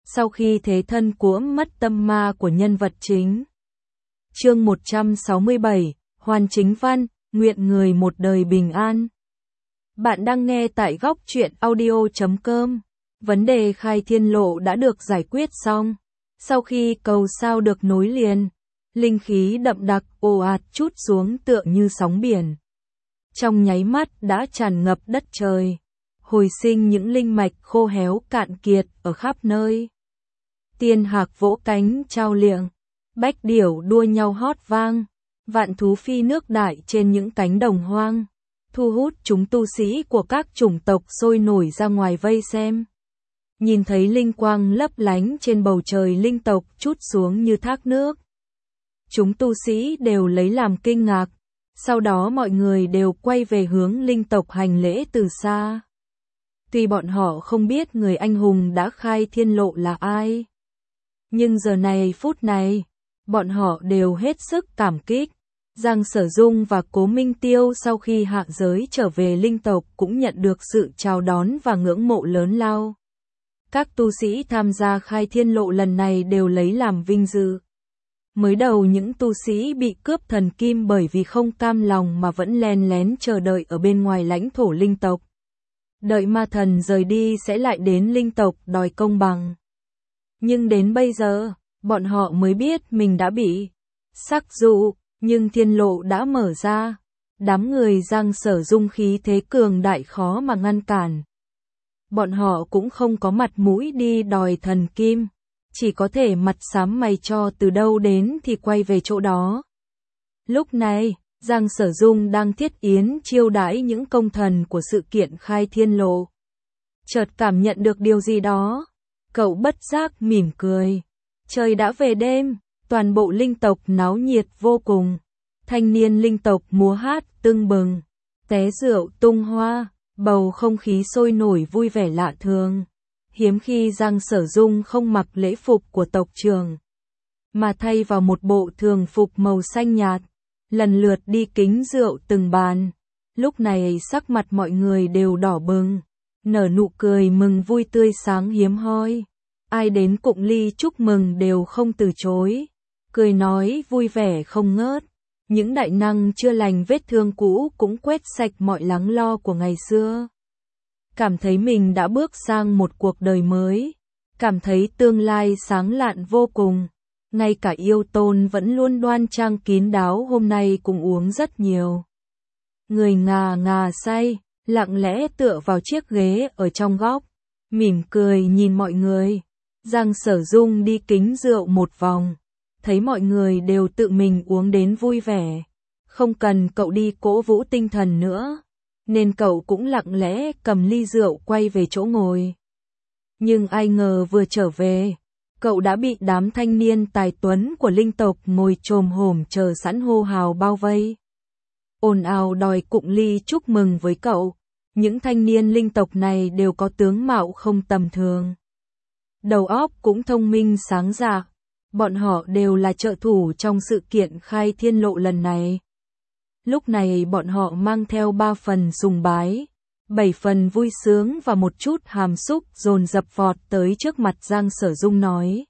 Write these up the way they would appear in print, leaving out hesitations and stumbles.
sau khi thế thân cuỗm mất tâm ma của nhân vật chính. Chương 167, Hoàn Chính Văn, nguyện người một đời bình an. Bạn đang nghe tại góc truyện audio.com. Vấn đề khai thiên lộ đã được giải quyết xong. Sau khi cầu sao được nối liền, linh khí đậm đặc ồ ạt trút xuống tựa như sóng biển. Trong nháy mắt đã tràn ngập đất trời, hồi sinh những linh mạch khô héo cạn kiệt ở khắp nơi. Tiên hạc vỗ cánh trao liệng, bách điểu đua nhau hót vang, vạn thú phi nước đại trên những cánh đồng hoang, thu hút chúng tu sĩ của các chủng tộc sôi nổi ra ngoài vây xem. Nhìn thấy linh quang lấp lánh trên bầu trời linh tộc trút xuống như thác nước. Chúng tu sĩ đều lấy làm kinh ngạc, sau đó mọi người đều quay về hướng linh tộc hành lễ từ xa. Tuy bọn họ không biết người anh hùng đã khai thiên lộ là ai, nhưng giờ này phút này, bọn họ đều hết sức cảm kích. Giang Sở Dung và Cố Minh Tiêu sau khi hạ giới trở về linh tộc cũng nhận được sự chào đón và ngưỡng mộ lớn lao. Các tu sĩ tham gia khai thiên lộ lần này đều lấy làm vinh dự. Mới đầu những tu sĩ bị cướp thần kim bởi vì không cam lòng mà vẫn len lén chờ đợi ở bên ngoài lãnh thổ linh tộc. Đợi ma thần rời đi sẽ lại đến linh tộc đòi công bằng. Nhưng đến bây giờ, bọn họ mới biết mình đã bị sắc dụ, nhưng thiên lộ đã mở ra. Đám người Giang Sở Dung khí thế cường đại khó mà ngăn cản. Bọn họ cũng không có mặt mũi đi đòi thần kim, chỉ có thể mặt xám mày cho từ đâu đến thì quay về chỗ đó. Lúc này, Giang Sở Dung đang thiết yến chiêu đãi những công thần của sự kiện khai thiên lộ. Chợt cảm nhận được điều gì đó, cậu bất giác mỉm cười. Trời đã về đêm, toàn bộ linh tộc náo nhiệt vô cùng. Thanh niên linh tộc múa hát tưng bừng, té rượu tung hoa, bầu không khí sôi nổi vui vẻ lạ thường. Hiếm khi Giang Sở Dung không mặc lễ phục của tộc trưởng, mà thay vào một bộ thường phục màu xanh nhạt, lần lượt đi kính rượu từng bàn. Lúc này sắc mặt mọi người đều đỏ bừng, nở nụ cười mừng vui tươi sáng hiếm hoi. Ai đến cụng ly chúc mừng đều không từ chối, cười nói vui vẻ không ngớt. Những đại năng chưa lành vết thương cũ cũng quét sạch mọi lắng lo của ngày xưa. Cảm thấy mình đã bước sang một cuộc đời mới, cảm thấy tương lai sáng lạn vô cùng. Ngay cả yêu tôn vẫn luôn đoan trang kín đáo hôm nay cũng uống rất nhiều. Người ngà ngà say, lặng lẽ tựa vào chiếc ghế ở trong góc, mỉm cười nhìn mọi người. Giang Sở Dung đi kính rượu một vòng, thấy mọi người đều tự mình uống đến vui vẻ, không cần cậu đi cổ vũ tinh thần nữa, nên cậu cũng lặng lẽ cầm ly rượu quay về chỗ ngồi. Nhưng ai ngờ vừa trở về, cậu đã bị đám thanh niên tài tuấn của linh tộc ngồi chồm hổm chờ sẵn hô hào bao vây. Ồn ào đòi cụng ly chúc mừng với cậu. Những thanh niên linh tộc này đều có tướng mạo không tầm thường, đầu óc cũng thông minh sáng dạ. Bọn họ đều là trợ thủ trong sự kiện khai thiên lộ lần này. Lúc này bọn họ mang theo 3 phần sùng bái, 7 phần vui sướng và một chút hàm xúc dồn dập vọt tới trước mặt Giang Sở Dung nói.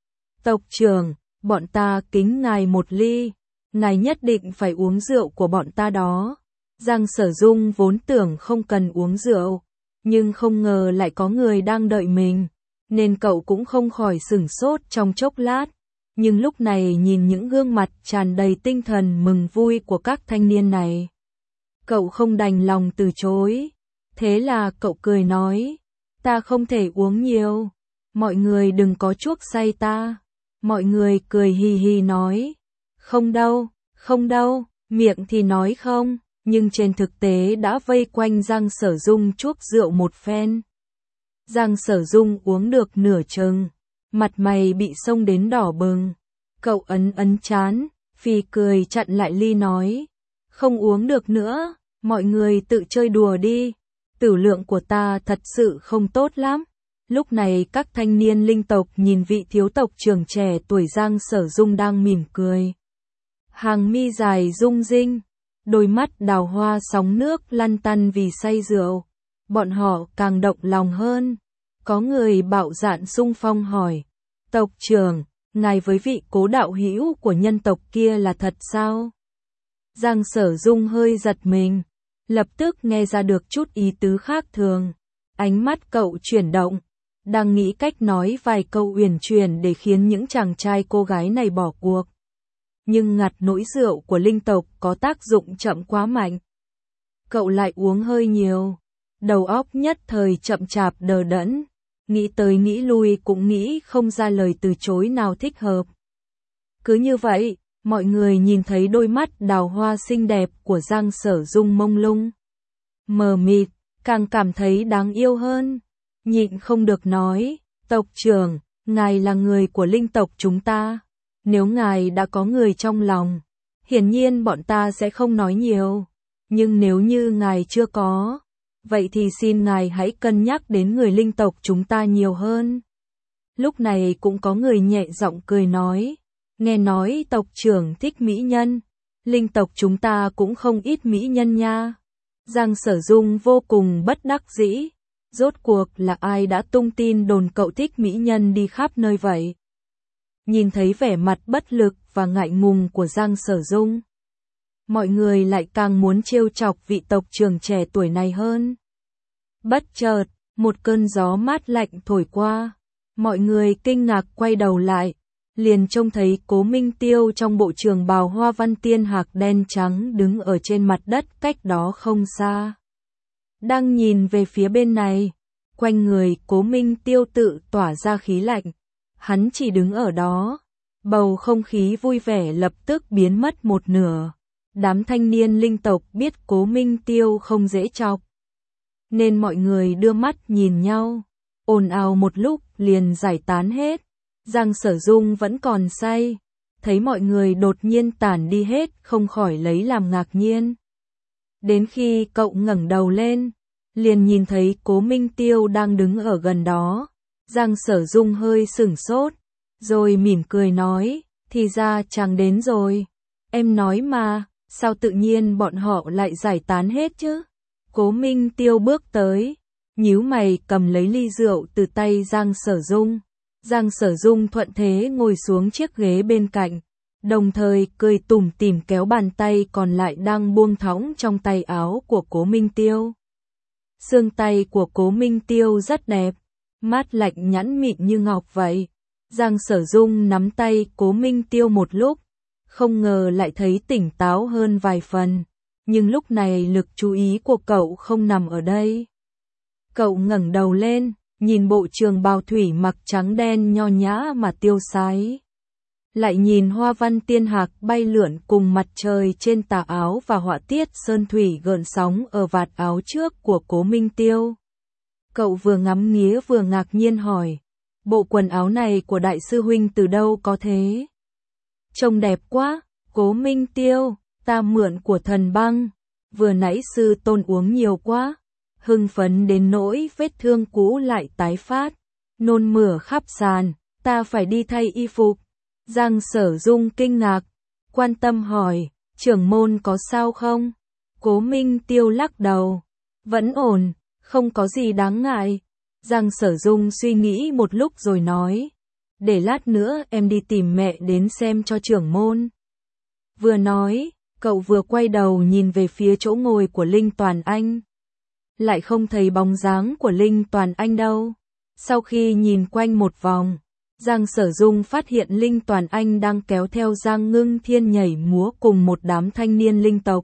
Tộc trưởng, bọn ta kính ngài một ly, ngài nhất định phải uống rượu của bọn ta đó. Giang Sở Dung vốn tưởng không cần uống rượu, nhưng không ngờ lại có người đang đợi mình, nên cậu cũng không khỏi sửng sốt trong chốc lát. Nhưng lúc này nhìn những gương mặt tràn đầy tinh thần mừng vui của các thanh niên này, cậu không đành lòng từ chối. Thế là cậu cười nói, ta không thể uống nhiều, mọi người đừng có chuốc say ta. Mọi người cười hì hì nói, không đâu, miệng thì nói không, nhưng trên thực tế đã vây quanh Giang Sở Dung chuốc rượu một phen. Giang Sở Dung uống được nửa chừng, mặt mày bị xông đến đỏ bừng. Cậu ấn chán, phì cười chặn lại ly nói, không uống được nữa, mọi người tự chơi đùa đi, tử lượng của ta thật sự không tốt lắm. Lúc này các thanh niên linh tộc nhìn vị thiếu tộc trưởng trẻ tuổi Giang Sở Dung đang mỉm cười. Hàng mi dài rung rinh, đôi mắt đào hoa sóng nước lăn tăn vì say rượu. Bọn họ càng động lòng hơn. Có người bạo dạn xung phong hỏi, tộc trưởng, ngài với vị Cố đạo hữu của nhân tộc kia là thật sao? Giang Sở Dung hơi giật mình, lập tức nghe ra được chút ý tứ khác thường. Ánh mắt cậu chuyển động, đang nghĩ cách nói vài câu uyển chuyển để khiến những chàng trai cô gái này bỏ cuộc. Nhưng ngặt nỗi rượu của linh tộc có tác dụng chậm quá mạnh. Cậu lại uống hơi nhiều, đầu óc nhất thời chậm chạp đờ đẫn, nghĩ tới nghĩ lui cũng nghĩ không ra lời từ chối nào thích hợp. Cứ như vậy, mọi người nhìn thấy đôi mắt đào hoa xinh đẹp của Giang Sở Dung mông lung, mờ mịt, càng cảm thấy đáng yêu hơn. Nhịn không được nói, tộc trưởng, ngài là người của linh tộc chúng ta. Nếu ngài đã có người trong lòng, hiển nhiên bọn ta sẽ không nói nhiều. Nhưng nếu như ngài chưa có, vậy thì xin ngài hãy cân nhắc đến người linh tộc chúng ta nhiều hơn. Lúc này cũng có người nhẹ giọng cười nói, nghe nói tộc trưởng thích mỹ nhân, linh tộc chúng ta cũng không ít mỹ nhân nha. Giang Sở Dung vô cùng bất đắc dĩ, rốt cuộc là ai đã tung tin đồn cậu thích mỹ nhân đi khắp nơi vậy? Nhìn thấy vẻ mặt bất lực và ngại ngùng của Giang Sở Dung, mọi người lại càng muốn trêu chọc vị tộc trưởng trẻ tuổi này hơn. Bất chợt, một cơn gió mát lạnh thổi qua, mọi người kinh ngạc quay đầu lại, liền trông thấy Cố Minh Tiêu trong bộ trường bào hoa văn tiên hạc đen trắng đứng ở trên mặt đất cách đó không xa. Đang nhìn về phía bên này, quanh người Cố Minh Tiêu tự tỏa ra khí lạnh, hắn chỉ đứng ở đó, bầu không khí vui vẻ lập tức biến mất một nửa. Đám thanh niên linh tộc biết Cố Minh Tiêu không dễ chọc, nên mọi người đưa mắt nhìn nhau, ồn ào một lúc liền giải tán hết. Giang Sở Dung vẫn còn say, thấy mọi người đột nhiên tản đi hết không khỏi lấy làm ngạc nhiên. Đến khi cậu ngẩng đầu lên, liền nhìn thấy Cố Minh Tiêu đang đứng ở gần đó. Giang Sở Dung hơi sửng sốt, rồi mỉm cười nói, thì ra chàng đến rồi. Em nói mà, sao tự nhiên bọn họ lại giải tán hết chứ? Cố Minh Tiêu bước tới, nhíu mày cầm lấy ly rượu từ tay Giang Sở Dung. Giang Sở Dung thuận thế ngồi xuống chiếc ghế bên cạnh, đồng thời cười tủm tỉm kéo bàn tay còn lại đang buông thõng trong tay áo của Cố Minh Tiêu. Xương tay của Cố Minh Tiêu rất đẹp, mát lạnh nhẵn mịn như ngọc vậy. Giang Sở Dung nắm tay Cố Minh Tiêu một lúc, không ngờ lại thấy tỉnh táo hơn vài phần, nhưng lúc này lực chú ý của cậu không nằm ở đây. Cậu ngẩng đầu lên, nhìn bộ trường bào thủy mặc trắng đen nho nhã mà tiêu sái. Lại nhìn hoa văn tiên hạc bay lượn cùng mặt trời trên tà áo và họa tiết sơn thủy gợn sóng ở vạt áo trước của Cố Minh Tiêu. Cậu vừa ngắm nghía vừa ngạc nhiên hỏi, bộ quần áo này của đại sư huynh từ đâu có thế? Trông đẹp quá. Cố Minh Tiêu, ta mượn của Thần Băng, vừa nãy sư tôn uống nhiều quá, hưng phấn đến nỗi vết thương cũ lại tái phát, nôn mửa khắp sàn, ta phải đi thay y phục. Giang Sở Dung kinh ngạc, quan tâm hỏi, trưởng môn có sao không? Cố Minh Tiêu lắc đầu, vẫn ổn, không có gì đáng ngại. Giang Sở Dung suy nghĩ một lúc rồi nói, để lát nữa em đi tìm mẹ đến xem cho trưởng môn. Vừa nói, cậu vừa quay đầu nhìn về phía chỗ ngồi của Linh Toàn Anh. Lại không thấy bóng dáng của Linh Toàn Anh đâu. Sau khi nhìn quanh một vòng, Giang Sở Dung phát hiện Linh Toàn Anh đang kéo theo Giang Ngưng Thiên nhảy múa cùng một đám thanh niên linh tộc.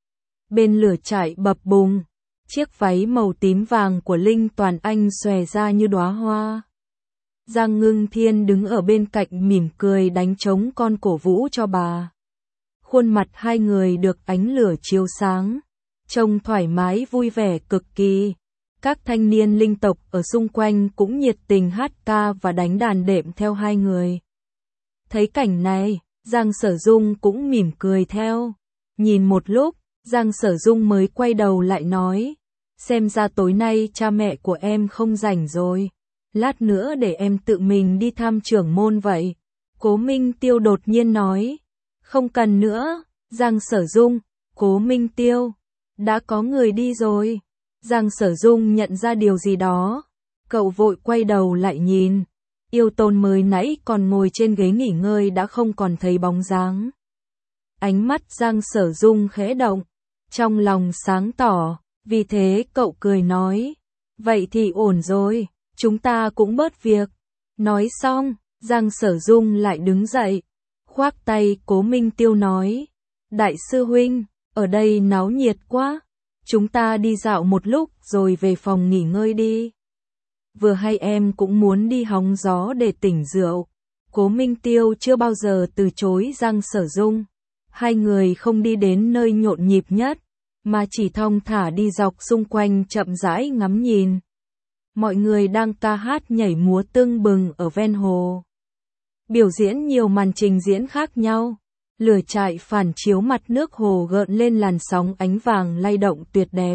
Bên lửa trại bập bùng, chiếc váy màu tím vàng của Linh Toàn Anh xòe ra như đóa hoa. Giang Ngưng Thiên đứng ở bên cạnh mỉm cười đánh trống con cổ vũ cho bà. Khuôn mặt hai người được ánh lửa chiếu sáng, trông thoải mái vui vẻ cực kỳ. Các thanh niên linh tộc ở xung quanh cũng nhiệt tình hát ca và đánh đàn đệm theo hai người. Thấy cảnh này, Giang Sở Dung cũng mỉm cười theo. Nhìn một lúc, Giang Sở Dung mới quay đầu lại nói, xem ra tối nay cha mẹ của em không rảnh rồi. Lát nữa để em tự mình đi thăm trưởng môn vậy. Cố Minh Tiêu đột nhiên nói, không cần nữa. Giang Sở Dung, Cố Minh Tiêu, đã có người đi rồi. Giang Sở Dung nhận ra điều gì đó, Cậu vội quay đầu lại nhìn. Yêu Tôn mới nãy còn ngồi trên ghế nghỉ ngơi đã không còn thấy bóng dáng. Ánh mắt Giang Sở Dung khẽ động, trong lòng sáng tỏ, vì thế cậu cười nói, vậy thì ổn rồi, chúng ta cũng bớt việc. Nói xong, Giang Sở Dung lại đứng dậy, khoác tay Cố Minh Tiêu nói, đại sư huynh, ở đây náo nhiệt quá, chúng ta đi dạo một lúc rồi về phòng nghỉ ngơi đi. Vừa hay em cũng muốn đi hóng gió để tỉnh rượu. Cố Minh Tiêu chưa bao giờ từ chối Giang Sở Dung. Hai người không đi đến nơi nhộn nhịp nhất, mà chỉ thong thả đi dọc xung quanh chậm rãi ngắm nhìn. Mọi người đang ca hát nhảy múa tưng bừng ở ven hồ. Biểu diễn nhiều màn trình diễn khác nhau. Lửa trại phản chiếu mặt nước hồ gợn lên làn sóng ánh vàng lay động tuyệt đẹp.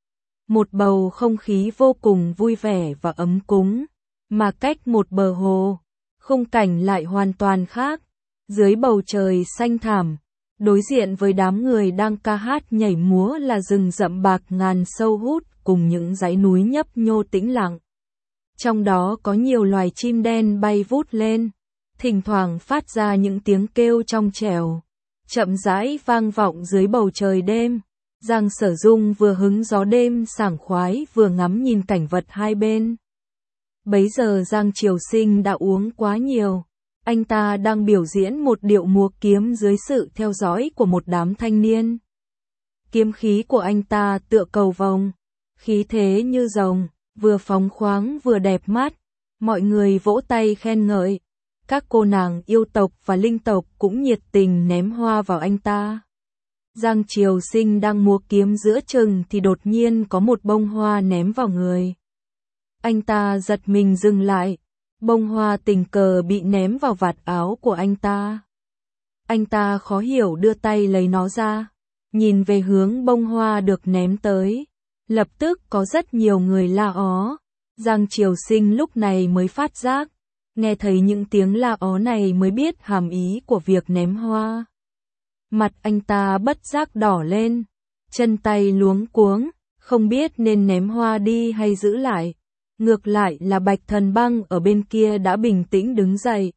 Một bầu không khí vô cùng vui vẻ và ấm cúng, mà cách một bờ hồ, khung cảnh lại hoàn toàn khác. Dưới bầu trời xanh thẳm, đối diện với đám người đang ca hát nhảy múa là rừng rậm bạc ngàn sâu hút cùng những dãy núi nhấp nhô tĩnh lặng. Trong đó có nhiều loài chim đen bay vút lên, thỉnh thoảng phát ra những tiếng kêu trong trẻo, chậm rãi vang vọng dưới bầu trời đêm. Giang Sở Dung vừa hứng gió đêm sảng khoái vừa ngắm nhìn cảnh vật hai bên. Bấy giờ Giang Triều Sinh đã uống quá nhiều. Anh ta đang biểu diễn một điệu múa kiếm dưới sự theo dõi của một đám thanh niên. Kiếm khí của anh ta tựa cầu vồng, khí thế như rồng, vừa phóng khoáng vừa đẹp mắt. Mọi người vỗ tay khen ngợi. Các cô nàng yêu tộc và linh tộc cũng nhiệt tình ném hoa vào anh ta. Giang Triều Sinh đang múa kiếm giữa chừng thì đột nhiên có một bông hoa ném vào người. Anh ta giật mình dừng lại, bông hoa tình cờ bị ném vào vạt áo của anh ta. Anh ta khó hiểu đưa tay lấy nó ra, nhìn về hướng bông hoa được ném tới. Lập tức có rất nhiều người la ó. Giang Triều Sinh lúc này mới phát giác, nghe thấy những tiếng la ó này mới biết hàm ý của việc ném hoa. Mặt anh ta bất giác đỏ lên, chân tay luống cuống, không biết nên ném hoa đi hay giữ lại. Ngược lại là Bạch Thần Băng ở bên kia đã bình tĩnh đứng dậy.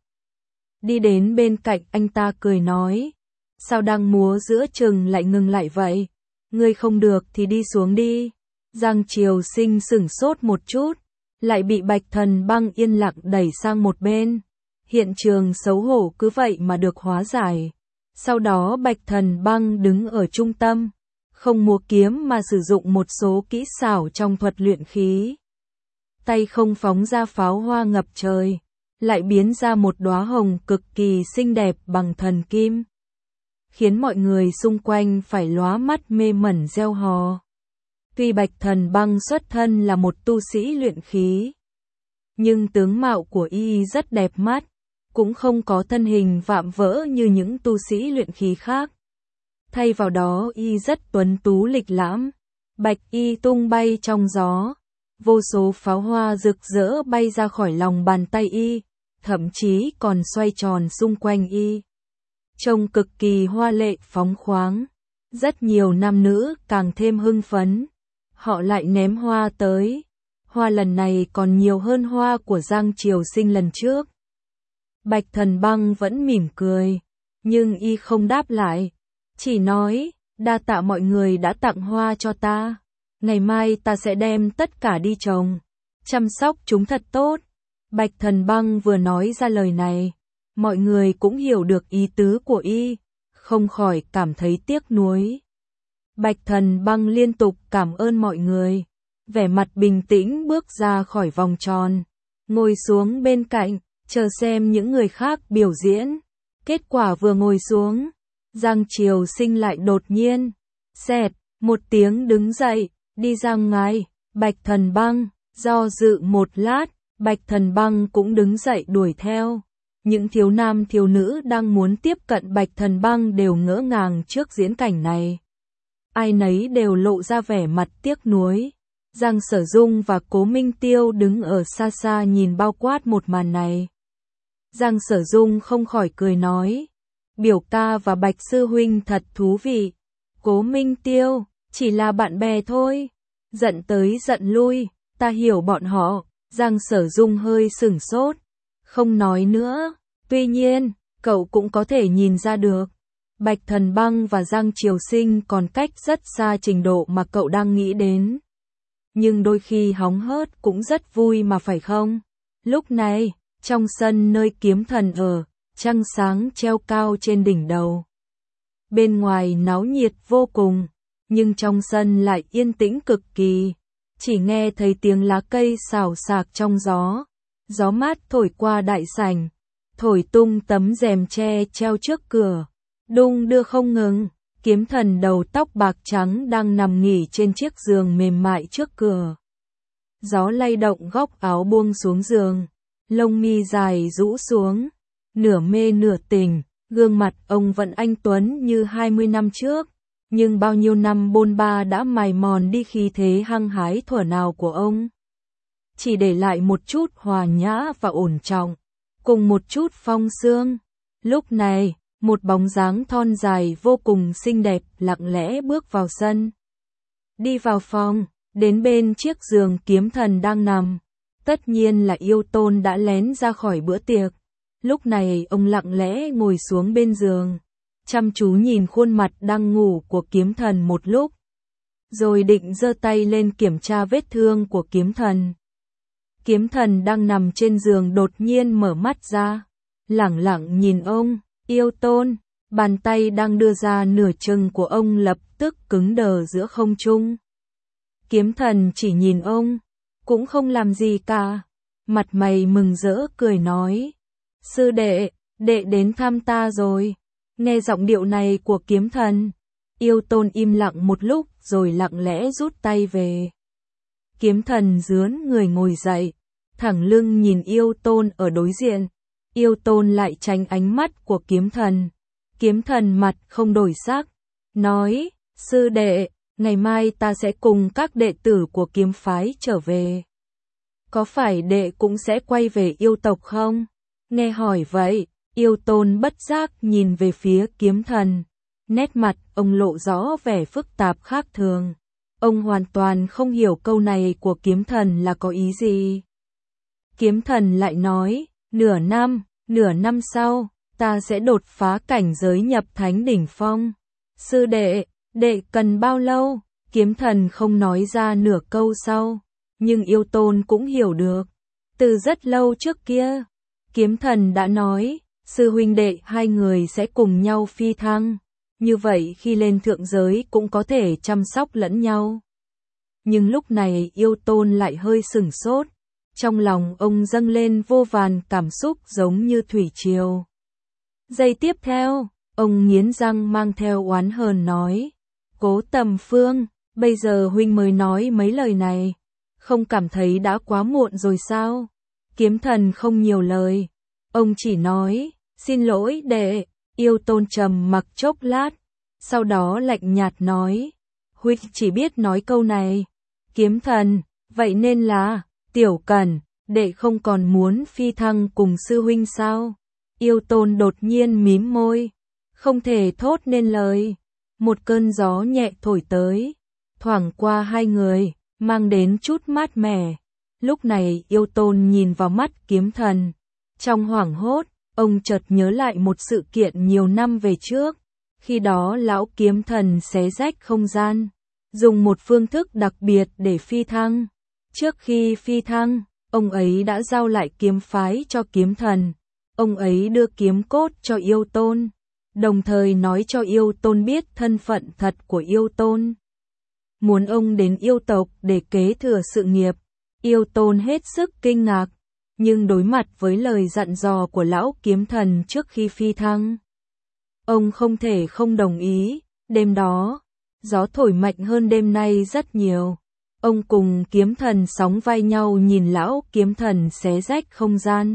Đi đến bên cạnh anh ta cười nói, sao đang múa giữa chừng lại ngừng lại vậy? Ngươi không được thì đi xuống đi. Giang Triều Sinh sửng sốt một chút, lại bị Bạch Thần Băng yên lặng đẩy sang một bên. Hiện trường xấu hổ cứ vậy mà được hóa giải. Sau đó Bạch Thần Băng đứng ở trung tâm, không múa kiếm mà sử dụng một số kỹ xảo trong thuật luyện khí. Tay không phóng ra pháo hoa ngập trời, lại biến ra một đóa hồng cực kỳ xinh đẹp bằng thần kim, khiến mọi người xung quanh phải lóa mắt mê mẩn reo hò. Tuy Bạch Thần Băng xuất thân là một tu sĩ luyện khí, nhưng tướng mạo của y rất đẹp mắt, cũng không có thân hình vạm vỡ như những tu sĩ luyện khí khác. Thay vào đó y rất tuấn tú lịch lãm, bạch y tung bay trong gió, vô số pháo hoa rực rỡ bay ra khỏi lòng bàn tay y, thậm chí còn xoay tròn xung quanh y. Trông cực kỳ hoa lệ phóng khoáng, rất nhiều nam nữ càng thêm hưng phấn. Họ lại ném hoa tới, hoa lần này còn nhiều hơn hoa của Giang Triều Sinh lần trước. Bạch Thần Băng vẫn mỉm cười, nhưng y không đáp lại, chỉ nói, đa tạ mọi người đã tặng hoa cho ta. Ngày mai ta sẽ đem tất cả đi trồng, chăm sóc chúng thật tốt. Bạch Thần Băng vừa nói ra lời này, mọi người cũng hiểu được ý tứ của y, không khỏi cảm thấy tiếc nuối. Bạch Thần Băng liên tục cảm ơn mọi người, vẻ mặt bình tĩnh bước ra khỏi vòng tròn, ngồi xuống bên cạnh, chờ xem những người khác biểu diễn. Kết quả vừa ngồi xuống, Giang Triều Sinh lại đột nhiên, xẹt, một tiếng đứng dậy, đi ra ngoài. Bạch Thần Băng, do dự một lát, Bạch Thần Băng cũng đứng dậy đuổi theo. Những thiếu nam thiếu nữ đang muốn tiếp cận Bạch Thần Băng đều ngỡ ngàng trước diễn cảnh này. Ai nấy đều lộ ra vẻ mặt tiếc nuối. Giang Sở Dung và Cố Minh Tiêu đứng ở xa xa nhìn bao quát một màn này. Giang Sở Dung không khỏi cười nói, biểu ca và Bạch Sư Huynh thật thú vị. Cố Minh Tiêu, chỉ là bạn bè thôi. Giận tới giận lui, ta hiểu bọn họ, Giang Sở Dung hơi sửng sốt, không nói nữa. Tuy nhiên, cậu cũng có thể nhìn ra được, Bạch Thần Băng và Giang Triều Sinh còn cách rất xa trình độ mà cậu đang nghĩ đến. Nhưng đôi khi hóng hớt cũng rất vui mà phải không? Lúc này, trong sân nơi kiếm thần ở, trăng sáng treo cao trên đỉnh đầu. Bên ngoài náo nhiệt vô cùng, nhưng trong sân lại yên tĩnh cực kỳ. Chỉ nghe thấy tiếng lá cây xào xạc trong gió. Gió mát thổi qua đại sảnh, thổi tung tấm rèm tre treo trước cửa. Đung đưa không ngừng, kiếm thần đầu tóc bạc trắng đang nằm nghỉ trên chiếc giường mềm mại trước cửa. Gió lay động góc áo buông xuống giường, lông mi dài rũ xuống, nửa mê nửa tỉnh, gương mặt ông vẫn anh tuấn như 20 năm trước, nhưng bao nhiêu năm bôn ba đã mài mòn đi khí thế hăng hái thuở nào của ông. Chỉ để lại một chút hòa nhã và ổn trọng, cùng một chút phong sương. Lúc này, một bóng dáng thon dài vô cùng xinh đẹp lặng lẽ bước vào sân. Đi vào phòng, đến bên chiếc giường kiếm thần đang nằm. Tất nhiên là Yêu Tôn đã lén ra khỏi bữa tiệc. Lúc này ông lặng lẽ ngồi xuống bên giường, chăm chú nhìn khuôn mặt đang ngủ của kiếm thần một lúc. Rồi định giơ tay lên kiểm tra vết thương của kiếm thần. Kiếm thần đang nằm trên giường đột nhiên mở mắt ra, lẳng lặng nhìn ông. Yêu Tôn, bàn tay đang đưa ra nửa chừng của ông lập tức cứng đờ giữa không trung. Kiếm thần chỉ nhìn ông, cũng không làm gì cả. Mặt mày mừng rỡ cười nói, sư đệ, đệ đến thăm ta rồi. Nghe giọng điệu này của kiếm thần, Yêu Tôn im lặng một lúc rồi lặng lẽ rút tay về. Kiếm thần rướn người ngồi dậy, thẳng lưng nhìn Yêu Tôn ở đối diện. Yêu Tôn lại tránh ánh mắt của kiếm thần. Kiếm thần mặt không đổi sắc, nói, sư đệ, ngày mai ta sẽ cùng các đệ tử của kiếm phái trở về. Có phải đệ cũng sẽ quay về yêu tộc không? Nghe hỏi vậy, Yêu Tôn bất giác nhìn về phía kiếm thần. Nét mặt ông lộ rõ vẻ phức tạp khác thường. Ông hoàn toàn không hiểu câu này của kiếm thần là có ý gì. Kiếm thần lại nói, nửa năm sau, ta sẽ đột phá cảnh giới nhập thánh đỉnh phong. Sư đệ, đệ cần bao lâu? Kiếm thần không nói ra nửa câu sau, nhưng Yêu Tôn cũng hiểu được. Từ rất lâu trước kia, kiếm thần đã nói, sư huynh đệ hai người sẽ cùng nhau phi thăng. Như vậy khi lên thượng giới cũng có thể chăm sóc lẫn nhau. Nhưng lúc này Yêu Tôn lại hơi sửng sốt. Trong lòng ông dâng lên vô vàn cảm xúc giống như thủy triều. Giây tiếp theo, ông nghiến răng mang theo oán hờn nói, Cố Tầm Phương, bây giờ huynh mới nói mấy lời này, không cảm thấy đã quá muộn rồi sao? Kiếm thần không nhiều lời, ông chỉ nói, xin lỗi đệ. Yêu Tôn trầm mặc chốc lát, sau đó lạnh nhạt nói, huynh chỉ biết nói câu này. Kiếm thần, vậy nên là, Tiểu Cẩn, đệ không còn muốn phi thăng cùng sư huynh sao? Yêu Tôn đột nhiên mím môi, không thể thốt nên lời. Một cơn gió nhẹ thổi tới, thoảng qua hai người, mang đến chút mát mẻ. Lúc này Yêu Tôn nhìn vào mắt kiếm thần. Trong hoảng hốt, ông chợt nhớ lại một sự kiện nhiều năm về trước. Khi đó lão kiếm thần xé rách không gian, dùng một phương thức đặc biệt để phi thăng. Trước khi phi thăng, ông ấy đã giao lại kiếm phái cho kiếm thần. Ông ấy đưa kiếm cốt cho Yêu Tôn, đồng thời nói cho Yêu Tôn biết thân phận thật của Yêu Tôn. Muốn ông đến yêu tộc để kế thừa sự nghiệp. Yêu Tôn hết sức kinh ngạc, nhưng đối mặt với lời dặn dò của lão kiếm thần trước khi phi thăng, ông không thể không đồng ý. Đêm đó, gió thổi mạnh hơn đêm nay rất nhiều. Ông cùng kiếm thần sóng vai nhau nhìn lão kiếm thần xé rách không gian.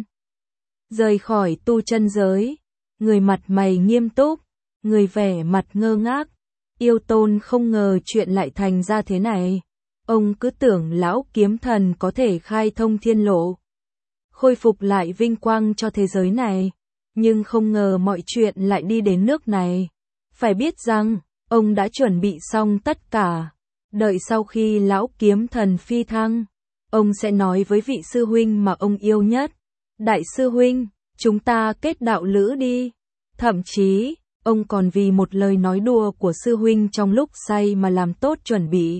Rời khỏi tu chân giới, người mặt mày nghiêm túc, người vẻ mặt ngơ ngác. Yêu Tôn không ngờ chuyện lại thành ra thế này. Ông cứ tưởng lão kiếm thần có thể khai thông thiên lộ, khôi phục lại vinh quang cho thế giới này. Nhưng không ngờ mọi chuyện lại đi đến nước này. Phải biết rằng, ông đã chuẩn bị xong tất cả. Đợi sau khi lão kiếm thần phi thăng, ông sẽ nói với vị sư huynh mà ông yêu nhất. Đại sư huynh, chúng ta kết đạo lữ đi. Thậm chí, ông còn vì một lời nói đùa của sư huynh trong lúc say mà làm tốt chuẩn bị.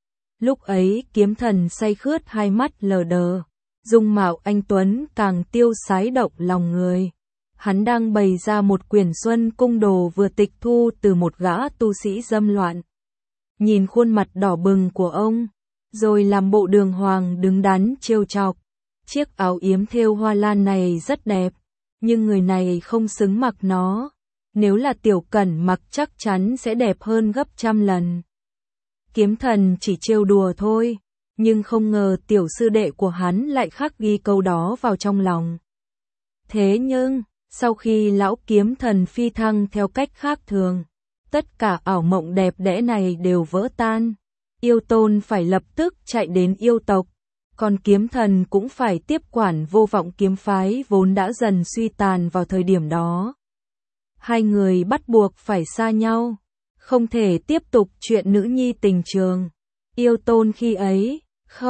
Lúc ấy Kiếm Thần say khướt, hai mắt lờ đờ, dung mạo anh tuấn càng tiêu sái động lòng người. Hắn đang bày ra một quyển Xuân Cung Đồ vừa tịch thu từ một gã tu sĩ dâm loạn. Nhìn khuôn mặt đỏ bừng của ông, rồi làm bộ đường hoàng đứng đắn trêu chọc. Chiếc áo yếm thêu hoa lan này rất đẹp, nhưng người này không xứng mặc nó. Nếu là Tiểu Cẩn mặc chắc chắn sẽ đẹp hơn gấp trăm lần. Kiếm Thần chỉ trêu đùa thôi, nhưng không ngờ tiểu sư đệ của hắn lại khắc ghi câu đó vào trong lòng. Thế nhưng, sau khi lão Kiếm Thần phi thăng theo cách khác thường, tất cả ảo mộng đẹp đẽ này đều vỡ tan. Yêu Tôn phải lập tức chạy đến yêu tộc, còn Kiếm Thần cũng phải tiếp quản Vô Vọng kiếm phái vốn đã dần suy tàn vào thời điểm đó. Hai người bắt buộc phải xa nhau, không thể tiếp tục chuyện nữ nhi tình trường. Yêu Tôn khi ấy,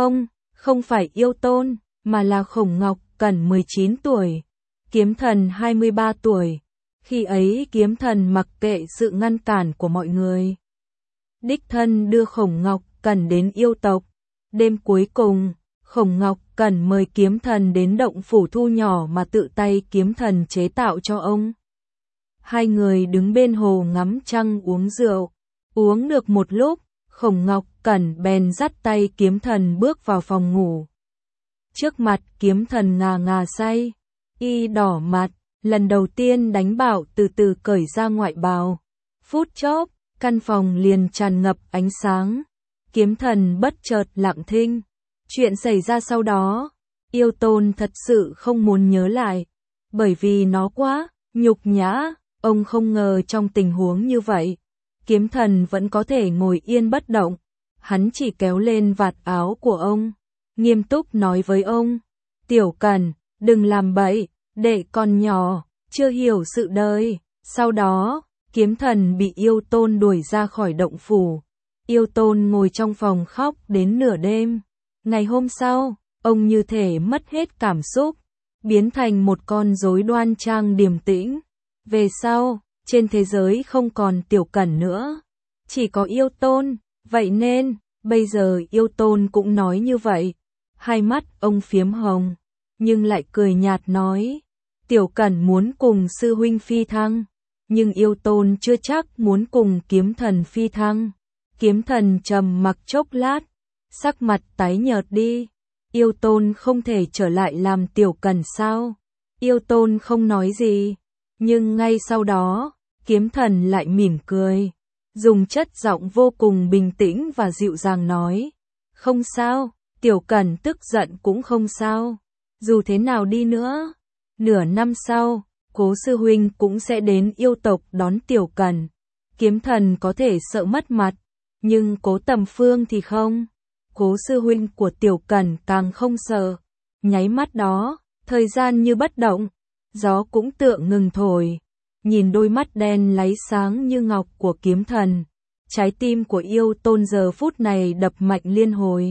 không phải Yêu Tôn, mà là Khổng Ngọc Cẩn 19 tuổi, Kiếm Thần 23 tuổi. Khi ấy Kiếm Thần mặc kệ sự ngăn cản của mọi người, đích thân đưa Khổng Ngọc Cẩn đến yêu tộc. Đêm cuối cùng, Khổng Ngọc Cẩn mời Kiếm Thần đến động phủ thu nhỏ mà tự tay Kiếm Thần chế tạo cho ông. Hai người đứng bên hồ ngắm trăng uống rượu. Uống được một lúc, Khổng Ngọc Cẩn bèn dắt tay Kiếm Thần bước vào phòng ngủ. Trước mặt Kiếm Thần ngà ngà say, y đỏ mặt, lần đầu tiên đánh bạo từ từ cởi ra ngoại bào. Phút chốc, căn phòng liền tràn ngập ánh sáng. Kiếm Thần bất chợt lặng thinh. Chuyện xảy ra sau đó, Yêu Tôn thật sự không muốn nhớ lại, bởi vì nó quá nhục nhã. Ông không ngờ trong tình huống như vậy, Kiếm Thần vẫn có thể ngồi yên bất động. Hắn chỉ kéo lên vạt áo của ông, nghiêm túc nói với ông: Tiểu Cẩn, đừng làm bậy, đệ còn nhỏ, chưa hiểu sự đời. Sau đó, Kiếm Thần bị Yêu Tôn đuổi ra khỏi động phủ. Yêu Tôn ngồi trong phòng khóc đến nửa đêm. Ngày hôm sau, ông như thể mất hết cảm xúc, biến thành một con rối đoan trang điềm tĩnh. Về sau, trên thế giới không còn Tiểu Cẩn nữa, chỉ có Yêu Tôn, vậy nên, bây giờ Yêu Tôn cũng nói như vậy. Hai mắt ông phiếm hồng, nhưng lại cười nhạt nói: Tiểu Cẩn muốn cùng sư huynh phi thăng, nhưng Yêu Tôn chưa chắc muốn cùng Kiếm Thần phi thăng. Kiếm Thần trầm mặc chốc lát, sắc mặt tái nhợt đi. Yêu Tôn không thể trở lại làm Tiểu Cẩn sao? Yêu Tôn không nói gì, nhưng ngay sau đó, Kiếm Thần lại mỉm cười, dùng chất giọng vô cùng bình tĩnh và dịu dàng nói: Không sao, Tiểu Cẩn tức giận cũng không sao. Dù thế nào đi nữa, nửa năm sau, Cố sư huynh cũng sẽ đến yêu tộc đón Tiểu Cẩn. Kiếm Thần có thể sợ mất mặt, nhưng Cố Tầm Phương thì không. Cố sư huynh của Tiểu Cẩn càng không sợ. Nháy mắt đó, thời gian như bất động, gió cũng tựa ngừng thổi. Nhìn đôi mắt đen láy sáng như ngọc của Kiếm Thần, trái tim của Yêu Tôn giờ phút này đập mạnh liên hồi.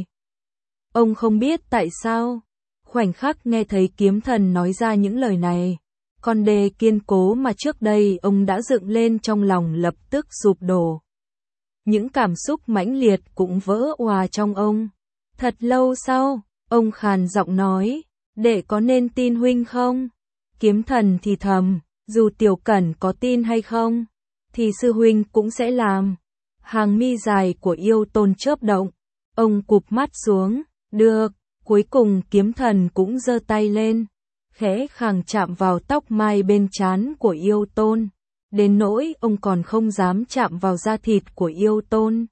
Ông không biết tại sao, khoảnh khắc nghe thấy Kiếm Thần nói ra những lời này, con đê kiên cố mà trước đây ông đã dựng lên trong lòng lập tức sụp đổ. Những cảm xúc mãnh liệt cũng vỡ òa trong ông. Thật lâu sau, ông khàn giọng nói: Đệ có nên tin huynh không? Kiếm Thần thì thầm: Dù Tiểu Cẩn có tin hay không, thì sư huynh cũng sẽ làm. Hàng mi dài của Yêu Tôn chớp động, ông cụp mắt xuống. Được. Cuối cùng Kiếm Thần cũng giơ tay lên, khẽ khàng chạm vào tóc mai bên trán của Yêu Tôn, đến nỗi ông còn không dám chạm vào da thịt của Yêu Tôn.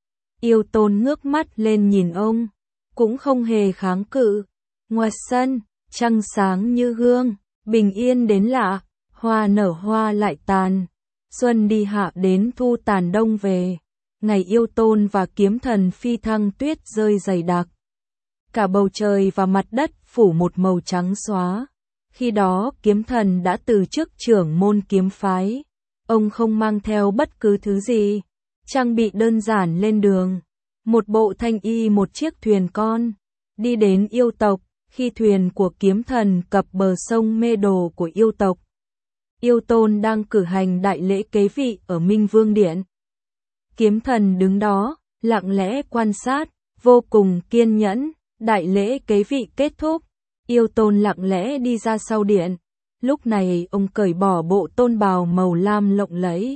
Yêu Tôn ngước mắt lên nhìn ông, cũng không hề kháng cự. Ngoài sân, trăng sáng như gương, bình yên đến lạ, hoa nở hoa lại tàn, xuân đi hạ đến thu tàn đông về. Ngày Yêu Tôn và Kiếm Thần phi thăng, tuyết rơi dày đặc, cả bầu trời và mặt đất phủ một màu trắng xóa. Khi đó Kiếm Thần đã từ chức trưởng môn kiếm phái. Ông không mang theo bất cứ thứ gì, trang bị đơn giản lên đường. Một bộ thanh y, một chiếc thuyền con. đi đến yêu tộc, khi thuyền của kiếm thần cập bờ sông Mê Đồ của yêu tộc. Yêu tôn đang cử hành đại lễ kế vị ở Minh Vương Điện. Kiếm thần đứng đó, lặng lẽ quan sát, vô cùng kiên nhẫn. Đại lễ kế vị kết thúc, yêu tôn lặng lẽ đi ra sau điện. Lúc này ông cởi bỏ bộ tôn bào màu lam lộng lẫy,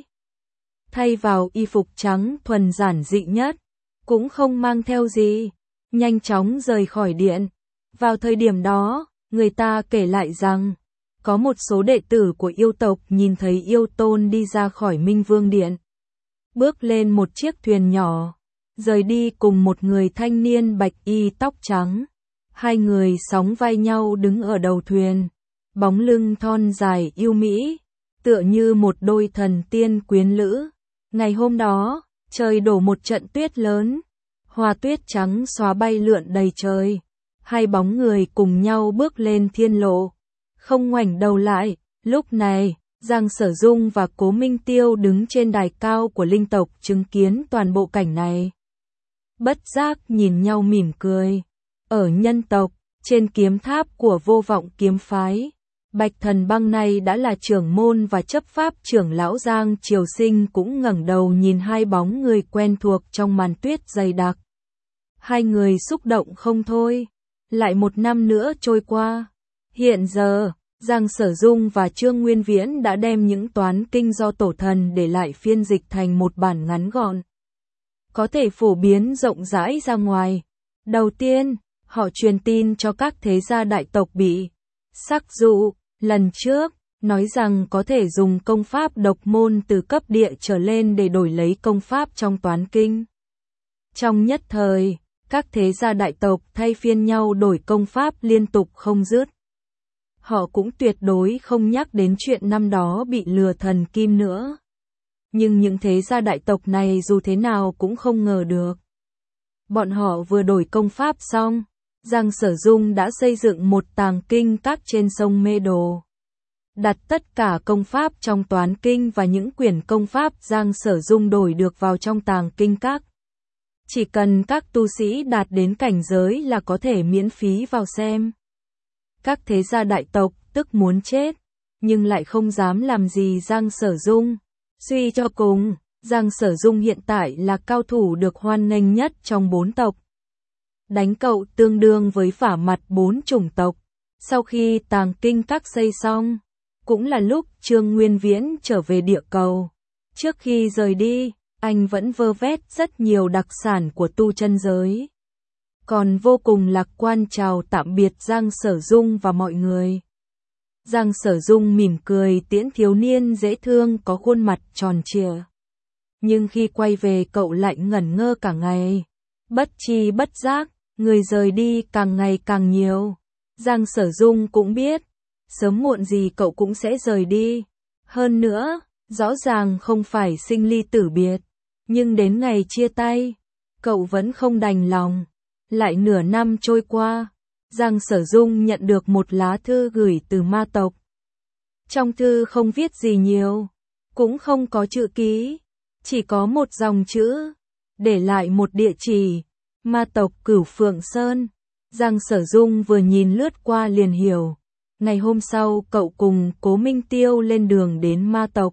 thay vào y phục trắng thuần giản dị nhất, cũng không mang theo gì, nhanh chóng rời khỏi điện. Vào thời điểm đó, người ta kể lại rằng, có một số đệ tử của yêu tộc nhìn thấy yêu tôn đi ra khỏi Minh Vương Điện, bước lên một chiếc thuyền nhỏ, rời đi cùng một người thanh niên bạch y tóc trắng. Hai người sóng vai nhau đứng ở đầu thuyền, bóng lưng thon dài yêu mỹ, tựa như một đôi thần tiên quyến lữ. Ngày hôm đó, trời đổ một trận tuyết lớn, hoa tuyết trắng xóa bay lượn đầy trời. Hai bóng người cùng nhau bước lên thiên lộ, không ngoảnh đầu lại. Lúc này, Giang Sở Dung và Cố Minh Tiêu đứng trên đài cao của linh tộc chứng kiến toàn bộ cảnh này. Bất giác nhìn nhau mỉm cười. Ở nhân tộc, trên kiếm tháp của Vô Vọng kiếm phái, Bạch Thần Băng này đã là trưởng môn và chấp pháp trưởng lão Giang Triều Sinh cũng ngẩng đầu nhìn hai bóng người quen thuộc trong màn tuyết dày đặc. Hai người xúc động không thôi. Lại một năm nữa trôi qua. Hiện giờ, Giang Sở Dung và Trương Nguyên Viễn đã đem những toán kinh do tổ thần để lại phiên dịch thành một bản ngắn gọn, có thể phổ biến rộng rãi ra ngoài. Đầu tiên, họ truyền tin cho các thế gia đại tộc bị sắc dụ lần trước, nói rằng có thể dùng công pháp độc môn từ cấp địa trở lên để đổi lấy công pháp trong toán kinh. Trong nhất thời, các thế gia đại tộc thay phiên nhau đổi công pháp liên tục không dứt. Họ cũng tuyệt đối không nhắc đến chuyện năm đó bị lừa thần kim nữa. Nhưng những thế gia đại tộc này dù thế nào cũng không ngờ được. Bọn họ vừa đổi công pháp xong, Giang Sở Dung đã xây dựng một tàng kinh các trên sông Mê Đồ. Đặt tất cả công pháp trong toán kinh và những quyển công pháp Giang Sở Dung đổi được vào trong tàng kinh các. Chỉ cần các tu sĩ đạt đến cảnh giới là có thể miễn phí vào xem. Các thế gia đại tộc tức muốn chết, nhưng lại không dám làm gì Giang Sở Dung. Suy cho cùng, Giang Sở Dung hiện tại là cao thủ được hoan nghênh nhất trong 4 tộc. Đánh cậu tương đương với vả mặt 4 chủng tộc. Sau khi tàng kinh các xây xong, cũng là lúc Trương Nguyên Viễn trở về địa cầu. Trước khi rời đi, anh vẫn vơ vét rất nhiều đặc sản của tu chân giới. Còn vô cùng lạc quan chào tạm biệt Giang Sở Dung và mọi người. Giang Sở Dung mỉm cười tiễn thiếu niên dễ thương có khuôn mặt tròn trịa. Nhưng khi quay về cậu lại ngẩn ngơ cả ngày. Bất tri bất giác, người rời đi càng ngày càng nhiều. Giang Sở Dung cũng biết, sớm muộn gì cậu cũng sẽ rời đi. Hơn nữa, rõ ràng không phải sinh ly tử biệt. Nhưng đến ngày chia tay, cậu vẫn không đành lòng. Lại nửa năm trôi qua, Giang Sở Dung nhận được một lá thư gửi từ ma tộc. Trong thư không viết gì nhiều, cũng không có chữ ký, chỉ có một dòng chữ, để lại một địa chỉ, ma tộc Cửu Phượng Sơn. Giang Sở Dung vừa nhìn lướt qua liền hiểu. Ngày hôm sau cậu cùng Cố Minh Tiêu lên đường đến ma tộc.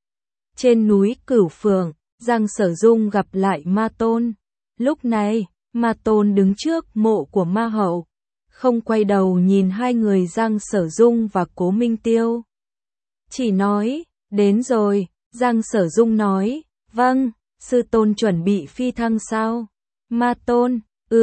Trên núi Cửu Phượng, Giang Sở Dung gặp lại Ma Tôn. Lúc này, Ma Tôn đứng trước mộ của Ma Hậu, không quay đầu nhìn hai người Giang Sở Dung và Cố Minh Tiêu. Chỉ nói, đến rồi. Giang Sở Dung nói, vâng, sư tôn chuẩn bị phi thăng sao? Ma Tôn,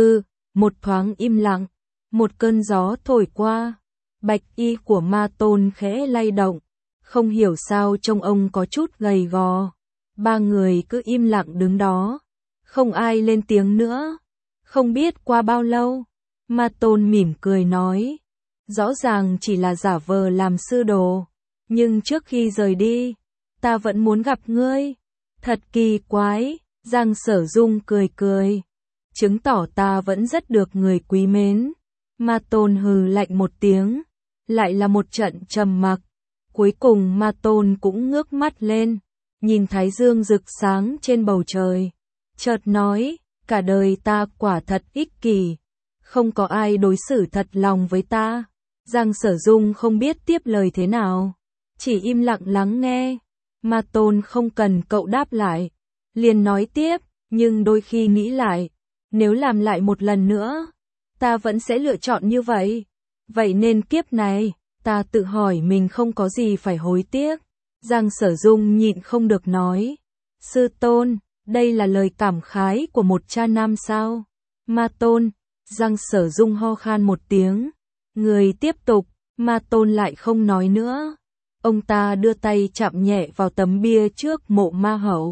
một thoáng im lặng, một cơn gió thổi qua, bạch y của Ma Tôn khẽ lay động, không hiểu sao trông ông có chút gầy gò. Ba người cứ im lặng đứng đó, không ai lên tiếng nữa. Không biết qua bao lâu, Ma Tôn mỉm cười nói, rõ ràng chỉ là giả vờ làm sư đồ, nhưng trước khi rời đi, ta vẫn muốn gặp ngươi. Thật kỳ quái. Giang Sở Dung cười cười, chứng tỏ ta vẫn rất được người quý mến. Ma Tôn hừ lạnh một tiếng, lại là một trận trầm mặc. Cuối cùng Ma Tôn cũng ngước mắt lên, nhìn thái dương rực sáng trên bầu trời, chợt nói, cả đời ta quả thật ích kỷ, không có ai đối xử thật lòng với ta. Giang Sở Dung không biết tiếp lời thế nào, chỉ im lặng lắng nghe. Ma Tôn không cần cậu đáp lại, liền nói tiếp, nhưng đôi khi nghĩ lại, nếu làm lại một lần nữa, ta vẫn sẽ lựa chọn như vậy. Vậy nên kiếp này, ta tự hỏi mình không có gì phải hối tiếc. Giang Sở Dung nhịn không được nói, sư tôn, đây là lời cảm khái của một cha nam sao? Ma Tôn, Giang Sở Dung ho khan một tiếng, người tiếp tục, Ma Tôn lại không nói nữa. Ông ta đưa tay chạm nhẹ vào tấm bia trước mộ ma hậu.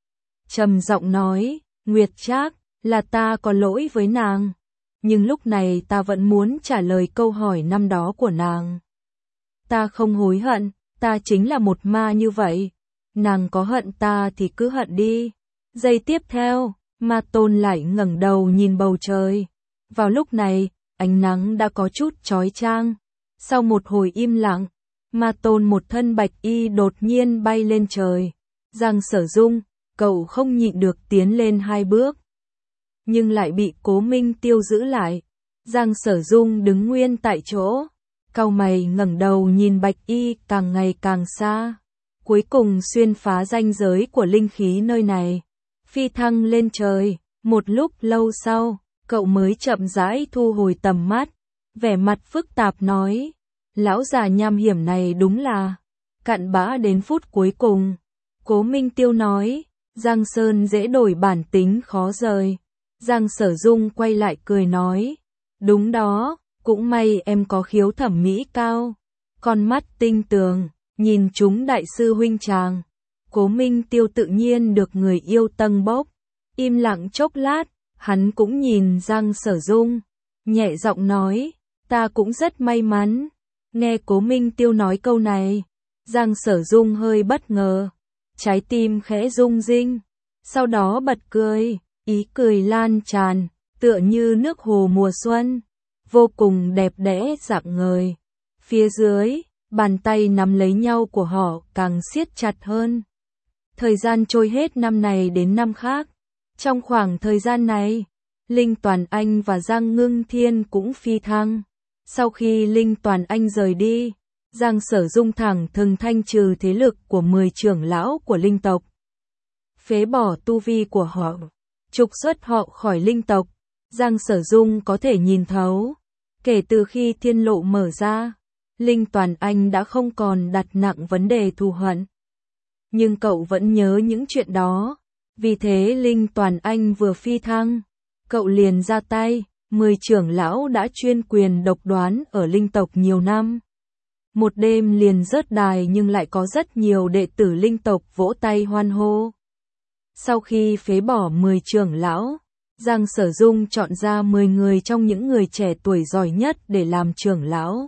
Trầm giọng nói, Nguyệt Trác, là ta có lỗi với nàng, nhưng lúc này ta vẫn muốn trả lời câu hỏi năm đó của nàng. Ta không hối hận, ta chính là một ma như vậy. Nàng có hận ta thì cứ hận đi. Giây tiếp theo, Ma Tôn lại ngẩng đầu nhìn bầu trời. Vào lúc này, ánh nắng đã có chút chói chang. Sau một hồi im lặng, Ma Tôn một thân bạch y đột nhiên bay lên trời. Giang Sở Dung, cậu không nhịn được tiến lên 2 bước, nhưng lại bị Cố Minh Tiêu giữ lại. Giang Sở Dung đứng nguyên tại chỗ, cau mày ngẩng đầu nhìn bạch y càng ngày càng xa, cuối cùng xuyên phá ranh giới của linh khí nơi này, phi thăng lên trời. Một lúc lâu sau, cậu mới chậm rãi thu hồi tầm mắt, vẻ mặt phức tạp nói, lão già nham hiểm này đúng là cặn bã đến phút cuối cùng. Cố Minh Tiêu nói, Giang Sơn dễ đổi bản tính khó rời. Giang Sở Dung quay lại cười nói, đúng đó, cũng may em có khiếu thẩm mỹ cao, con mắt tinh tường, nhìn chúng đại sư huynh chàng. Cố Minh Tiêu tự nhiên được người yêu tâng bốc, im lặng chốc lát, hắn cũng nhìn Giang Sở Dung, nhẹ giọng nói, ta cũng rất may mắn. Nghe Cố Minh Tiêu nói câu này, Giang Sở Dung hơi bất ngờ, trái tim khẽ rung rinh, sau đó bật cười, ý cười lan tràn, tựa như nước hồ mùa xuân, vô cùng đẹp đẽ rạng ngời. Phía dưới, bàn tay nắm lấy nhau của họ càng siết chặt hơn. Thời gian trôi hết năm này đến năm khác. Trong khoảng thời gian này, Linh Toàn Anh và Giang Ngưng Thiên cũng phi thăng. Sau khi Linh Toàn Anh rời đi, Giang Sở Dung thẳng thừng thanh trừ thế lực của 10 trưởng lão của linh tộc, phế bỏ tu vi của họ, trục xuất họ khỏi linh tộc. Giang Sở Dung có thể nhìn thấu, kể từ khi thiên lộ mở ra, Linh Toàn Anh đã không còn đặt nặng vấn đề thù hận. Nhưng cậu vẫn nhớ những chuyện đó, vì thế Linh Toàn Anh vừa phi thăng, cậu liền ra tay. 10 trưởng lão đã chuyên quyền độc đoán ở linh tộc nhiều năm. Một đêm liền rớt đài, nhưng lại có rất nhiều đệ tử linh tộc vỗ tay hoan hô. Sau khi phế bỏ 10 trưởng lão, Giang Sở Dung chọn ra 10 người trong những người trẻ tuổi giỏi nhất để làm trưởng lão.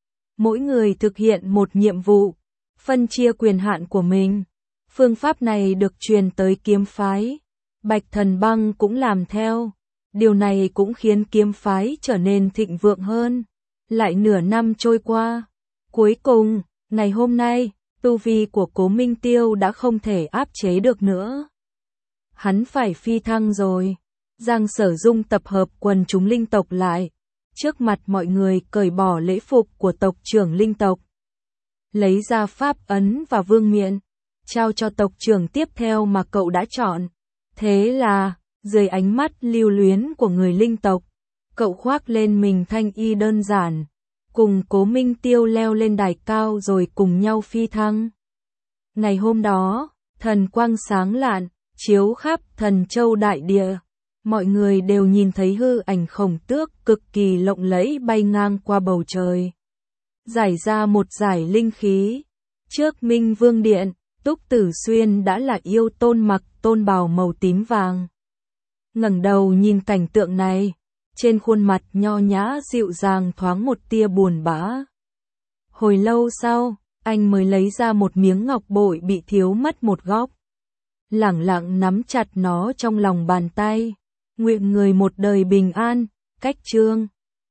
Mỗi người thực hiện một nhiệm vụ, phân chia quyền hạn của mình. Phương pháp này được truyền tới kiếm phái. Bạch Thần Băng cũng làm theo. Điều này cũng khiến kiếm phái trở nên thịnh vượng hơn. Lại nửa năm trôi qua. Cuối cùng, ngày hôm nay, tu vi của Cố Minh Tiêu đã không thể áp chế được nữa. Hắn phải phi thăng rồi. Giang Sở Dung tập hợp quần chúng linh tộc lại. Trước mặt mọi người cởi bỏ lễ phục của tộc trưởng linh tộc. Lấy ra pháp ấn và vương miện. Trao cho tộc trưởng tiếp theo mà cậu đã chọn. Thế là, dưới ánh mắt lưu luyến của người linh tộc, cậu khoác lên mình thanh y đơn giản, cùng Cố Minh Tiêu leo lên đài cao rồi cùng nhau phi thăng. Ngày hôm đó, thần quang sáng lạn, chiếu khắp Thần Châu đại địa. Mọi người đều nhìn thấy hư ảnh khổng tước cực kỳ lộng lẫy bay ngang qua bầu trời. Giải ra một giải linh khí. Trước Minh Vương Điện, Túc Tử Xuyên đã là yêu tôn mặc tôn bào màu tím vàng. Ngẩng đầu nhìn cảnh tượng này, trên khuôn mặt nho nhã dịu dàng thoáng một tia buồn bã. Hồi lâu sau, anh mới lấy ra một miếng ngọc bội bị thiếu mất một góc. Lẳng lặng nắm chặt nó trong lòng bàn tay. Nguyện người một đời bình an. Cách chương